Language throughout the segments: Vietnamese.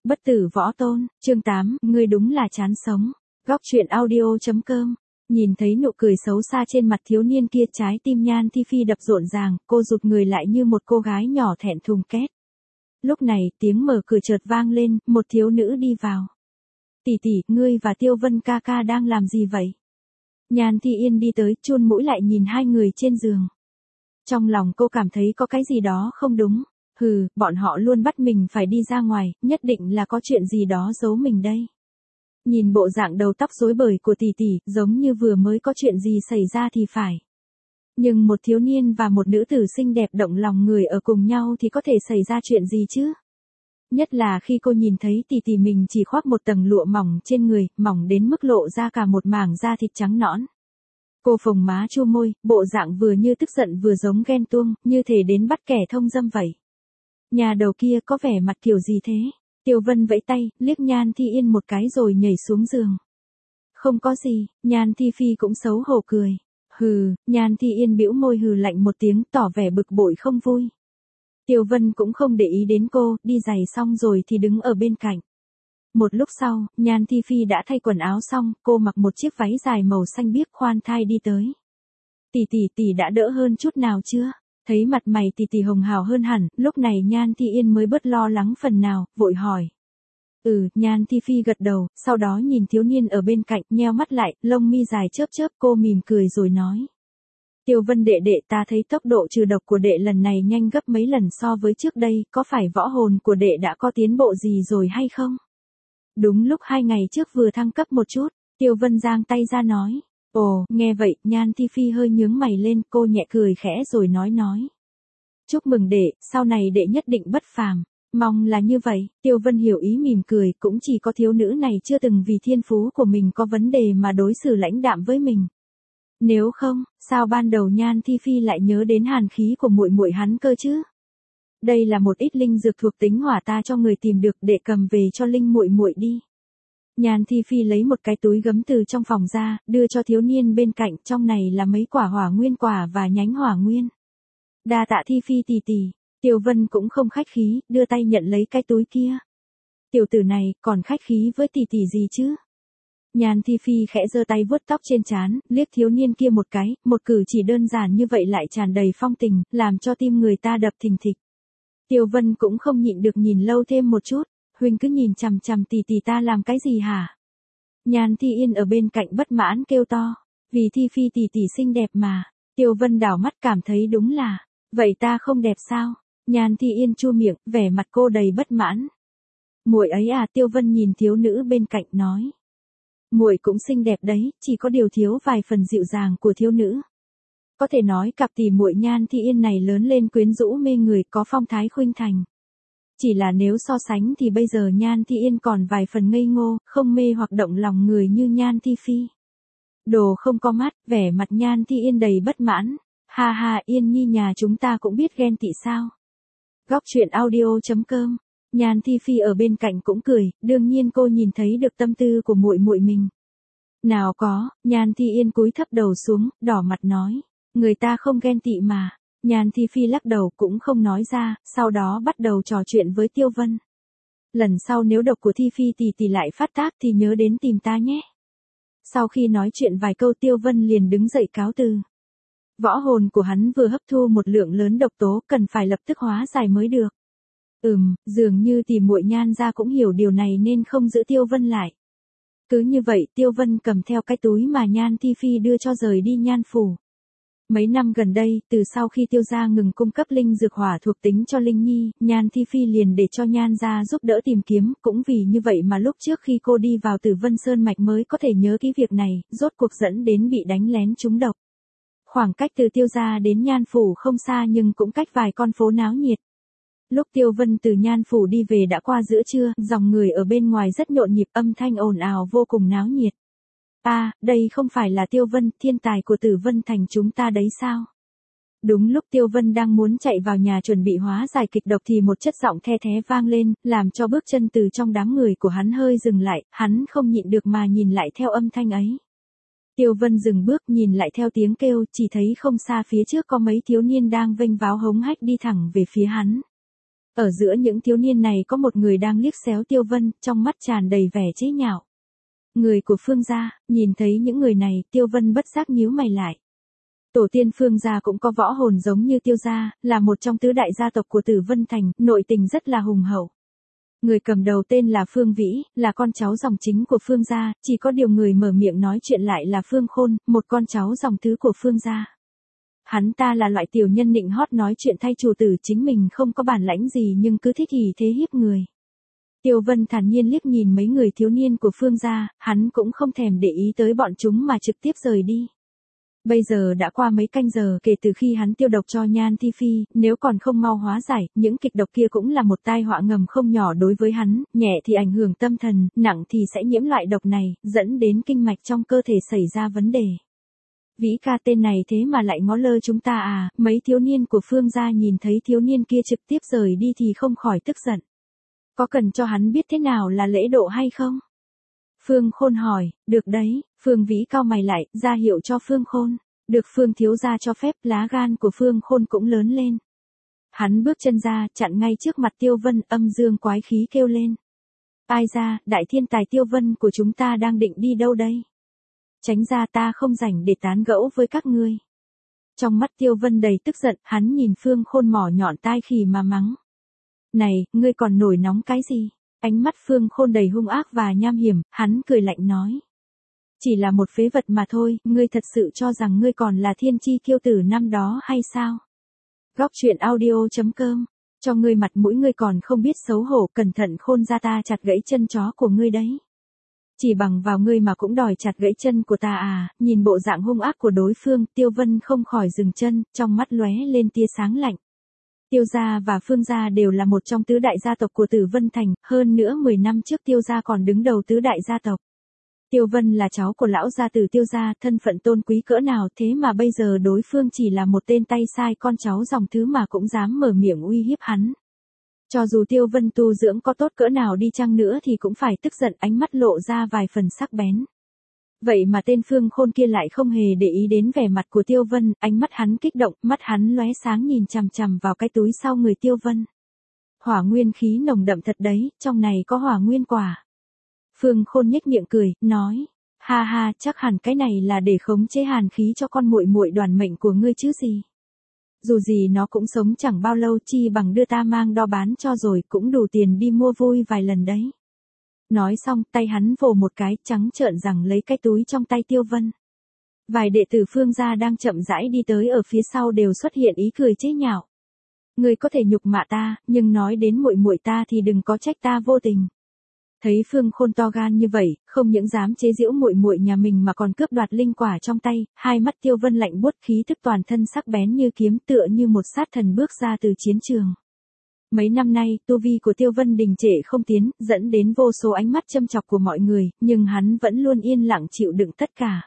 Bất tử võ tôn, chương 8, ngươi đúng là chán sống. Góc truyện audio.com. Nhìn thấy nụ cười xấu xa trên mặt thiếu niên kia, trái tim Nhan Thi Phi đập rộn ràng, cô rụt người lại như một cô gái nhỏ thẹn thùng két. Lúc này, tiếng mở cửa chợt vang lên, một thiếu nữ đi vào. Tỷ tỷ, ngươi và Tiêu Vân ca ca đang làm gì vậy? Nhan Thi Yên đi tới, chun mũi lại nhìn hai người trên giường. Trong lòng cô cảm thấy có cái gì đó không đúng. Bọn họ luôn bắt mình phải đi ra ngoài, nhất định là có chuyện gì đó giấu mình đây. Nhìn bộ dạng đầu tóc rối bời của tỷ tỷ, giống như vừa mới có chuyện gì xảy ra thì phải. Nhưng một thiếu niên và một nữ tử xinh đẹp động lòng người ở cùng nhau thì có thể xảy ra chuyện gì chứ? Nhất là khi cô nhìn thấy tỷ tỷ mình chỉ khoác một tầng lụa mỏng trên người, mỏng đến mức lộ ra cả một mảng da thịt trắng nõn. Cô phồng má chua môi, bộ dạng vừa như tức giận vừa giống ghen tuông, như thể đến bắt kẻ thông dâm vậy. Nhà đầu kia có vẻ mặt kiểu gì thế? Tiêu Vân vẫy tay, liếc Nhan Thi Yên một cái rồi nhảy xuống giường. Không có gì, Nhan Thi Phi cũng xấu hổ cười. Nhan Thi Yên bĩu môi hừ lạnh một tiếng, tỏ vẻ bực bội không vui. Tiêu Vân cũng không để ý đến cô, đi giày xong rồi thì đứng ở bên cạnh. Một lúc sau, Nhan Thi Phi đã thay quần áo xong, cô mặc một chiếc váy dài màu xanh biếc khoan thai đi tới. Tỷ đã đỡ hơn chút nào chưa? Thấy mặt mày tỷ hồng hào hơn hẳn, lúc này Nhan Thi Yên mới bớt lo lắng phần nào, vội hỏi. Nhan Thi Phi gật đầu, sau đó nhìn thiếu niên ở bên cạnh, nheo mắt lại, lông mi dài chớp chớp, cô mỉm cười rồi nói. Tiêu Vân đệ đệ, ta thấy tốc độ trừ độc của đệ lần này nhanh gấp mấy lần so với trước đây, có phải võ hồn của đệ đã có tiến bộ gì rồi hay không? Đúng lúc 2 ngày trước vừa thăng cấp một chút, Tiêu Vân giang tay ra nói. Ồ, nghe vậy, Nhan Thi Phi hơi nhướng mày lên, cô nhẹ cười khẽ rồi nói. Chúc mừng đệ, sau này đệ nhất định bất phàm. Mong là như vậy, Tiêu Vân hiểu ý mỉm cười, cũng chỉ có thiếu nữ này chưa từng vì thiên phú của mình có vấn đề mà đối xử lãnh đạm với mình. Nếu không, sao ban đầu Nhan Thi Phi lại nhớ đến hàn khí của muội muội hắn cơ chứ? Đây là một ít linh dược thuộc tính hỏa ta cho người tìm được, để cầm về cho linh muội muội đi. Nhan Thi Phi lấy một cái túi gấm từ trong phòng ra, đưa cho thiếu niên bên cạnh, trong này là mấy quả hỏa nguyên quả và nhánh hỏa nguyên. Đa tạ Thi Phi tỷ tỷ. Tiêu Vân cũng không khách khí, đưa tay nhận lấy cái túi kia. Tiểu tử này, còn khách khí với tỷ tỷ gì chứ? Nhan Thi Phi khẽ giơ tay vuốt tóc trên trán, liếc thiếu niên kia một cái, một cử chỉ đơn giản như vậy lại tràn đầy phong tình, làm cho tim người ta đập thình thịch. Tiêu Vân cũng không nhịn được nhìn lâu thêm một chút, huynh cứ nhìn chằm chằm tỷ tỷ ta làm cái gì hả? Nhan Thi Yên ở bên cạnh bất mãn kêu to, vì Thi Phi tỷ tỷ xinh đẹp mà. Tiêu Vân đảo mắt cảm thấy đúng là, vậy ta không đẹp sao? Nhan Thi Yên chu miệng, vẻ mặt cô đầy bất mãn. Muội ấy à, Tiêu Vân nhìn thiếu nữ bên cạnh nói. Muội cũng xinh đẹp đấy, chỉ có điều thiếu vài phần dịu dàng của thiếu nữ. Có thể nói cặp tỷ muội Nhan Thi Yên này lớn lên quyến rũ mê người, có phong thái khuynh thành. Chỉ là nếu so sánh thì bây giờ Nhan Thi Yên còn vài phần ngây ngô, không mê hoặc động lòng người như Nhan Thi Phi. Đồ không có mắt, vẻ mặt Nhan Thi Yên đầy bất mãn. Ha, Yên nhi nhà chúng ta cũng biết ghen tị sao? Góc truyện audio.com. Nhan Thi Phi ở bên cạnh cũng cười, đương nhiên cô nhìn thấy được tâm tư của muội muội mình. Nào có, Nhan Thi Yên cúi thấp đầu xuống, đỏ mặt nói, người ta không ghen tị mà. Nhan Thi Phi lắc đầu cũng không nói ra, sau đó bắt đầu trò chuyện với Tiêu Vân. Lần sau nếu độc của Thi Phi tỷ lại phát tác thì nhớ đến tìm ta nhé. Sau khi nói chuyện vài câu, Tiêu Vân liền đứng dậy cáo từ. Võ hồn của hắn vừa hấp thu một lượng lớn độc tố, cần phải lập tức hóa giải mới được. Dường như tỷ muội Nhan gia cũng hiểu điều này nên không giữ Tiêu Vân lại. Cứ như vậy, Tiêu Vân cầm theo cái túi mà Nhan Thi Phi đưa cho rời đi Nhan phủ. Mấy năm gần đây, từ sau khi Tiêu gia ngừng cung cấp linh dược hỏa thuộc tính cho Linh Nhi, Nhan Thi Phi liền để cho Nhan gia giúp đỡ tìm kiếm, cũng vì như vậy mà lúc trước khi cô đi vào Tử Vân Sơn mạch mới có thể nhớ cái việc này, rốt cuộc dẫn đến bị đánh lén trúng độc. Khoảng cách từ Tiêu gia đến Nhan phủ không xa nhưng cũng cách vài con phố náo nhiệt. Lúc Tiêu Vân từ Nhan phủ đi về đã qua giữa trưa, dòng người ở bên ngoài rất nhộn nhịp, âm thanh ồn ào vô cùng náo nhiệt. Đây không phải là Tiêu Vân, thiên tài của Tử Vân thành chúng ta đấy sao? Đúng lúc Tiêu Vân đang muốn chạy vào nhà chuẩn bị hóa giải kịch độc thì một chất giọng the thé vang lên, làm cho bước chân từ trong đám người của hắn hơi dừng lại, hắn không nhịn được mà nhìn lại theo âm thanh ấy. Tiêu Vân dừng bước nhìn lại theo tiếng kêu, chỉ thấy không xa phía trước có mấy thiếu niên đang vênh váo hống hách đi thẳng về phía hắn. Ở giữa những thiếu niên này có một người đang liếc xéo Tiêu Vân, trong mắt tràn đầy vẻ chế nhạo. Người của Phương gia, nhìn thấy những người này, Tiêu Vân bất giác nhíu mày lại. Tổ tiên Phương gia cũng có võ hồn giống như Tiêu gia, là một trong tứ đại gia tộc của Tử Vân Thành, nội tình rất là hùng hậu. Người cầm đầu tên là Phương Vĩ, là con cháu dòng chính của Phương gia, chỉ có điều người mở miệng nói chuyện lại là Phương Khôn, một con cháu dòng thứ của Phương gia. Hắn ta là loại tiểu nhân nịnh hót nói chuyện thay chủ tử, chính mình không có bản lãnh gì nhưng cứ thích ỷ thế hiếp người. Tiêu Vân thản nhiên liếc nhìn mấy người thiếu niên của Phương gia, hắn cũng không thèm để ý tới bọn chúng mà trực tiếp rời đi. Bây giờ đã qua mấy canh giờ kể từ khi hắn tiêu độc cho Nhan Thi Phi, nếu còn không mau hóa giải, những kịch độc kia cũng là một tai họa ngầm không nhỏ đối với hắn, nhẹ thì ảnh hưởng tâm thần, nặng thì sẽ nhiễm loại độc này, dẫn đến kinh mạch trong cơ thể xảy ra vấn đề. Vĩ ca tên này thế mà lại ngó lơ chúng ta à, mấy thiếu niên của Phương gia nhìn thấy thiếu niên kia trực tiếp rời đi thì không khỏi tức giận. Có cần cho hắn biết thế nào là lễ độ hay không? Phương Khôn hỏi, được đấy, Phương Vĩ cau mày lại, ra hiệu cho Phương Khôn. Được Phương thiếu gia cho phép, lá gan của Phương Khôn cũng lớn lên. Hắn bước chân ra, chặn ngay trước mặt Tiêu Vân, âm dương quái khí kêu lên. Ai ra, đại thiên tài Tiêu Vân của chúng ta đang định đi đâu đây? Tránh ra, ta không rảnh để tán gẫu với các ngươi. Trong mắt Tiêu Vân đầy tức giận, hắn nhìn Phương Khôn mỏ nhọn tai khỉ mà mắng. Này, ngươi còn nổi nóng cái gì? Ánh mắt Phương Khôn đầy hung ác và nham hiểm, hắn cười lạnh nói. Chỉ là một phế vật mà thôi, ngươi thật sự cho rằng ngươi còn là thiên chi kiêu tử năm đó hay sao? Góc truyện audio.com, cho ngươi mặt mũi ngươi còn không biết xấu hổ, cẩn thận Khôn ra ta chặt gãy chân chó của ngươi đấy. Chỉ bằng vào ngươi mà cũng đòi chặt gãy chân của ta à? Nhìn bộ dạng hung ác của đối phương, Tiêu Vân không khỏi dừng chân, trong mắt lóe lên tia sáng lạnh. Tiêu gia và Phương gia đều là một trong tứ đại gia tộc của Tử Vân Thành, hơn nữa 10 năm trước Tiêu gia còn đứng đầu tứ đại gia tộc. Tiêu Vân là cháu của lão gia tử Tiêu gia, thân phận tôn quý cỡ nào, thế mà bây giờ đối phương chỉ là một tên tay sai con cháu dòng thứ mà cũng dám mở miệng uy hiếp hắn. Cho dù Tiêu Vân tu dưỡng có tốt cỡ nào đi chăng nữa thì cũng phải tức giận, ánh mắt lộ ra vài phần sắc bén. Vậy mà tên Phương Khôn kia lại không hề để ý đến vẻ mặt của Tiêu Vân, ánh mắt hắn kích động, mắt hắn lóe sáng nhìn chằm chằm vào cái túi sau người Tiêu Vân. Hỏa nguyên khí nồng đậm thật đấy, trong này có hỏa nguyên quả. Phương Khôn nhếch miệng cười, nói, ha ha, chắc hẳn cái này là để khống chế hàn khí cho con muội muội đoàn mệnh của ngươi chứ gì. Dù gì nó cũng sống chẳng bao lâu, chi bằng đưa ta mang đo bán cho rồi, cũng đủ tiền đi mua vui vài lần đấy. Nói xong, tay hắn vồ một cái, trắng trợn rằng lấy cái túi trong tay Tiêu Vân. Vài đệ tử Phương gia đang chậm rãi đi tới ở phía sau đều xuất hiện ý cười chế nhạo. Ngươi có thể nhục mạ ta, nhưng nói đến muội muội ta thì đừng có trách ta vô tình. Thấy Phương Khôn to gan như vậy, không những dám chế giễu muội muội nhà mình mà còn cướp đoạt linh quả trong tay, hai mắt Tiêu Vân lạnh buốt, khí tức toàn thân sắc bén như kiếm, tựa như một sát thần bước ra từ chiến trường. Mấy năm nay, tu vi của Tiêu Vân đình trệ không tiến, dẫn đến vô số ánh mắt châm chọc của mọi người, nhưng hắn vẫn luôn yên lặng chịu đựng tất cả.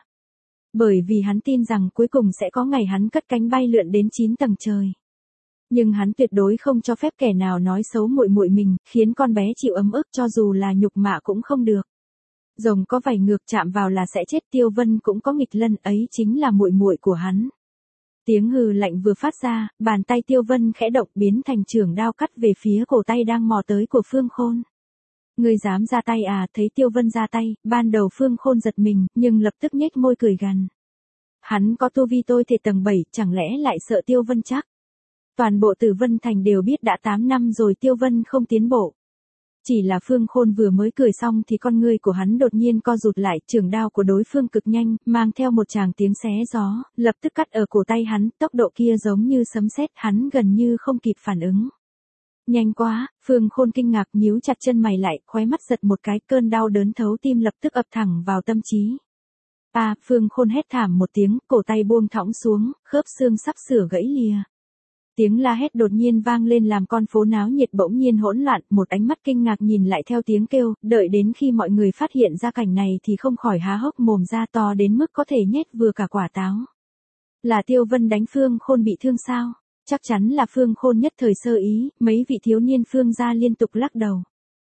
Bởi vì hắn tin rằng cuối cùng sẽ có ngày hắn cất cánh bay lượn đến 9 tầng trời. Nhưng hắn tuyệt đối không cho phép kẻ nào nói xấu muội muội mình, khiến con bé chịu ấm ức, cho dù là nhục mạ cũng không được. Rồng có vảy ngược chạm vào là sẽ chết, Tiêu Vân cũng có nghịch lân, ấy chính là muội muội của hắn. Tiếng hừ lạnh vừa phát ra, bàn tay Tiêu Vân khẽ động biến thành trường đao cắt về phía cổ tay đang mò tới của Phương Khôn. Ngươi dám ra tay à? Thấy Tiêu Vân ra tay, ban đầu Phương Khôn giật mình, nhưng lập tức nhếch môi cười gằn. Hắn có tu vi tôi thể tầng 7, chẳng lẽ lại sợ Tiêu Vân chắc? Toàn bộ Tử Vân Thành đều biết đã 8 năm rồi Tiêu Vân không tiến bộ. Chỉ là Phương Khôn vừa mới cười xong thì con ngươi của hắn đột nhiên co rụt lại, trường đao của đối phương cực nhanh, mang theo một tràng tiếng xé gió, lập tức cắt ở cổ tay hắn, tốc độ kia giống như sấm sét, hắn gần như không kịp phản ứng. Nhanh quá, Phương Khôn kinh ngạc nhíu chặt chân mày lại, khóe mắt giật một cái, cơn đau đớn thấu tim lập tức ập thẳng vào tâm trí. Phương Khôn hét thảm một tiếng, cổ tay buông thõng xuống, khớp xương sắp sửa gãy lìa. Tiếng la hét đột nhiên vang lên làm con phố náo nhiệt bỗng nhiên hỗn loạn, một ánh mắt kinh ngạc nhìn lại theo tiếng kêu, đợi đến khi mọi người phát hiện ra cảnh này thì không khỏi há hốc mồm ra, to đến mức có thể nhét vừa cả quả táo. Là Tiêu Vân đánh Phương Khôn bị thương sao? Chắc chắn là Phương Khôn nhất thời sơ ý, mấy vị thiếu niên Phương gia liên tục lắc đầu.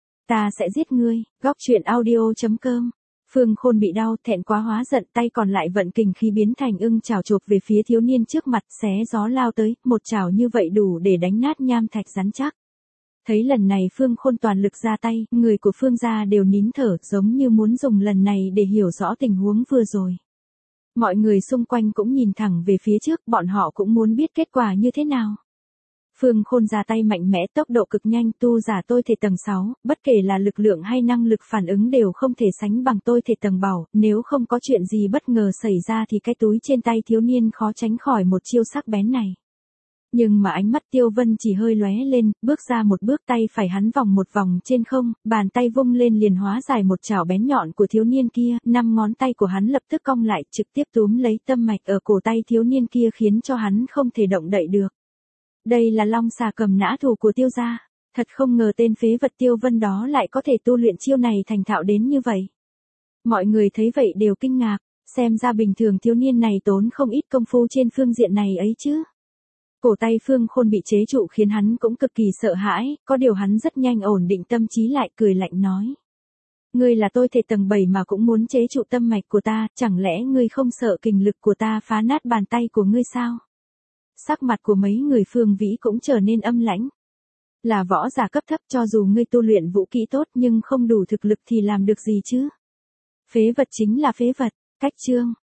Ta sẽ giết ngươi, góc truyện audio.com. Phương Khôn bị đau, thẹn quá hóa giận, tay còn lại vận kình khí biến thành ưng chảo chộp về phía thiếu niên trước mặt, xé gió lao tới, một chảo như vậy đủ để đánh nát nham thạch rắn chắc. Thấy lần này Phương Khôn toàn lực ra tay, người của Phương gia đều nín thở, giống như muốn dùng lần này để hiểu rõ tình huống vừa rồi. Mọi người xung quanh cũng nhìn thẳng về phía trước, bọn họ cũng muốn biết kết quả như thế nào. Phương Khôn ra tay mạnh mẽ, tốc độ cực nhanh, tu giả tôi thể tầng 6, bất kể là lực lượng hay năng lực phản ứng đều không thể sánh bằng tôi thể tầng bảo, nếu không có chuyện gì bất ngờ xảy ra thì cái túi trên tay thiếu niên khó tránh khỏi một chiêu sắc bén này. Nhưng mà ánh mắt Tiêu Vân chỉ hơi lóe lên, bước ra một bước, tay phải hắn vòng một vòng trên không, bàn tay vung lên liền hóa giải một chảo bén nhọn của thiếu niên kia, 5 ngón tay của hắn lập tức cong lại, trực tiếp túm lấy tâm mạch ở cổ tay thiếu niên kia khiến cho hắn không thể động đậy được. Đây là long xà cầm nã thủ của Tiêu gia, thật không ngờ tên phế vật Tiêu Vân đó lại có thể tu luyện chiêu này thành thạo đến như vậy. Mọi người thấy vậy đều kinh ngạc, xem ra bình thường thiếu niên này tốn không ít công phu trên phương diện này ấy chứ. Cổ tay Phương Khôn bị chế trụ khiến hắn cũng cực kỳ sợ hãi, có điều hắn rất nhanh ổn định tâm trí lại, cười lạnh nói. Ngươi là tôi thể tầng 7 mà cũng muốn chế trụ tâm mạch của ta, chẳng lẽ ngươi không sợ kình lực của ta phá nát bàn tay của ngươi sao? Sắc mặt của mấy người Phương Vĩ cũng trở nên âm lãnh. Là võ giả cấp thấp, cho dù ngươi tu luyện vũ kỹ tốt nhưng không đủ thực lực thì làm được gì chứ? Phế vật chính là phế vật, cách chương.